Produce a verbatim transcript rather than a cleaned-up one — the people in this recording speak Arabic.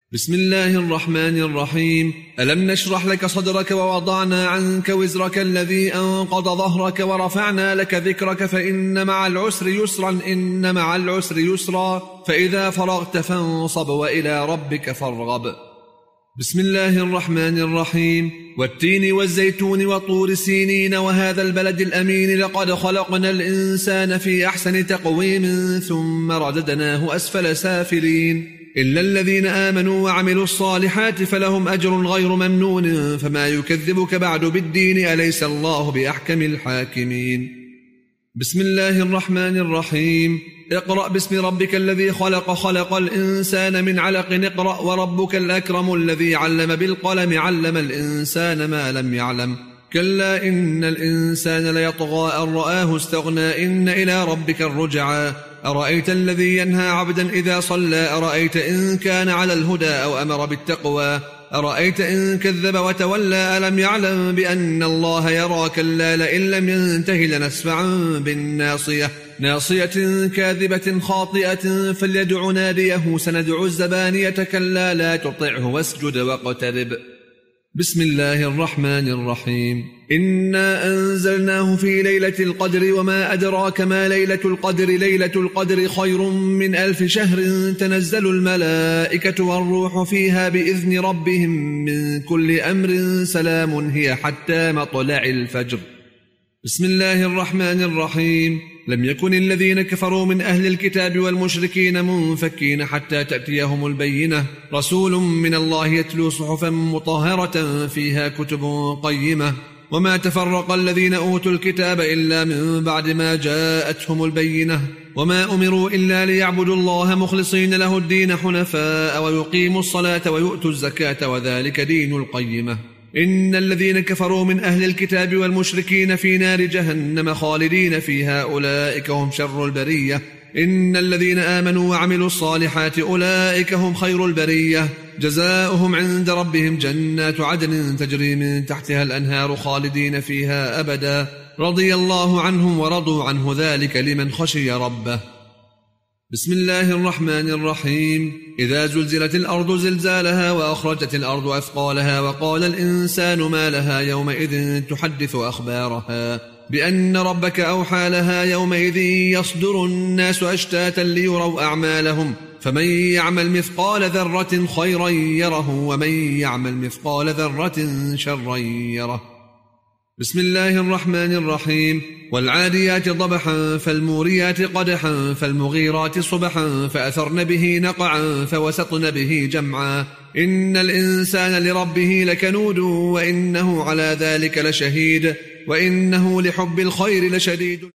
بسم الله الرحمن الرحيم. ألم نشرح لك صدرك ووضعنا عنك وزرك الذي أنقض ظهرك ورفعنا لك ذكرك فإن مع العسر يسرا إن مع العسر يسرا فإذا فرغت فانصب وإلى ربك فارغب. بسم الله الرحمن الرحيم. والتين والزيتون وطور سينين وهذا البلد الأمين لقد خلقنا الإنسان في أحسن تقويم ثم رددناه أسفل سافلين إلا الذين آمنوا وعملوا الصالحات فلهم أجر غير ممنون فما يكذبك بعد بالدين أليس الله بأحكم الحاكمين. بسم الله الرحمن الرحيم. اقرأ باسم ربك الذي خلق خلق الإنسان من علق اقرأ وربك الأكرم الذي علم بالقلم علم الإنسان ما لم يعلم كلا إن الإنسان ليطغى أن رآه استغنى إن إلى ربك الرجعى أرأيت الذي ينهى عبدا إذا صلى أرأيت إن كان على الهدى أو أمر بالتقوى أرأيت إن كذب وتولى ألم يعلم بأن الله يرى كلا لئن لم ينته لنسفعا بالناصية ناصية كاذبة خاطئة فليدع ناديه سندع الزبانية كلا لا تطعه واسجد واقترب. بسم الله الرحمن الرحيم. إنا أنزلناه في ليلة القدر وما أدراك ما ليلة القدر ليلة القدر خير من ألف شهر تنزل الملائكة والروح فيها بإذن ربهم من كل أمر سلام هي حتى مطلع الفجر. بسم الله الرحمن الرحيم. لم يكن الذين كفروا من أهل الكتاب والمشركين منفكين حتى تأتيهم البينة رسول من الله يتلو صحفا مطهرة فيها كتب قيمة وما تفرق الذين أوتوا الكتاب إلا من بعد ما جاءتهم البينة وما أمروا إلا ليعبدوا الله مخلصين له الدين حنفاء ويقيموا الصلاة ويؤتوا الزكاة وذلك دين القيمة إن الذين كفروا من أهل الكتاب والمشركين في نار جهنم خالدين فيها أولئك هم شر البرية إن الذين آمنوا وعملوا الصالحات أولئك هم خير البرية جزاؤهم عند ربهم جنات عدن تجري من تحتها الأنهار خالدين فيها أبدا رضي الله عنهم ورضوا عنه ذلك لمن خشي ربه. بسم الله الرحمن الرحيم. إذا زلزلت الأرض زلزالها وأخرجت الأرض أثقالها وقال الإنسان ما لها يومئذ تحدث أخبارها بأن ربك أوحى لها يومئذ يصدر الناس أشتاتا ليروا أعمالهم فمن يعمل مثقال ذرة خيرا يره ومن يعمل مثقال ذرة شرا يره. بسم الله الرحمن الرحيم. والعاديات ضبحا فالموريات قدحا فالمغيرات صبحا فأثرن به نقعا فوسطن به جمعا إن الإنسان لربه لكنود وإنه على ذلك لشهيد وإنه لحب الخير لشديد.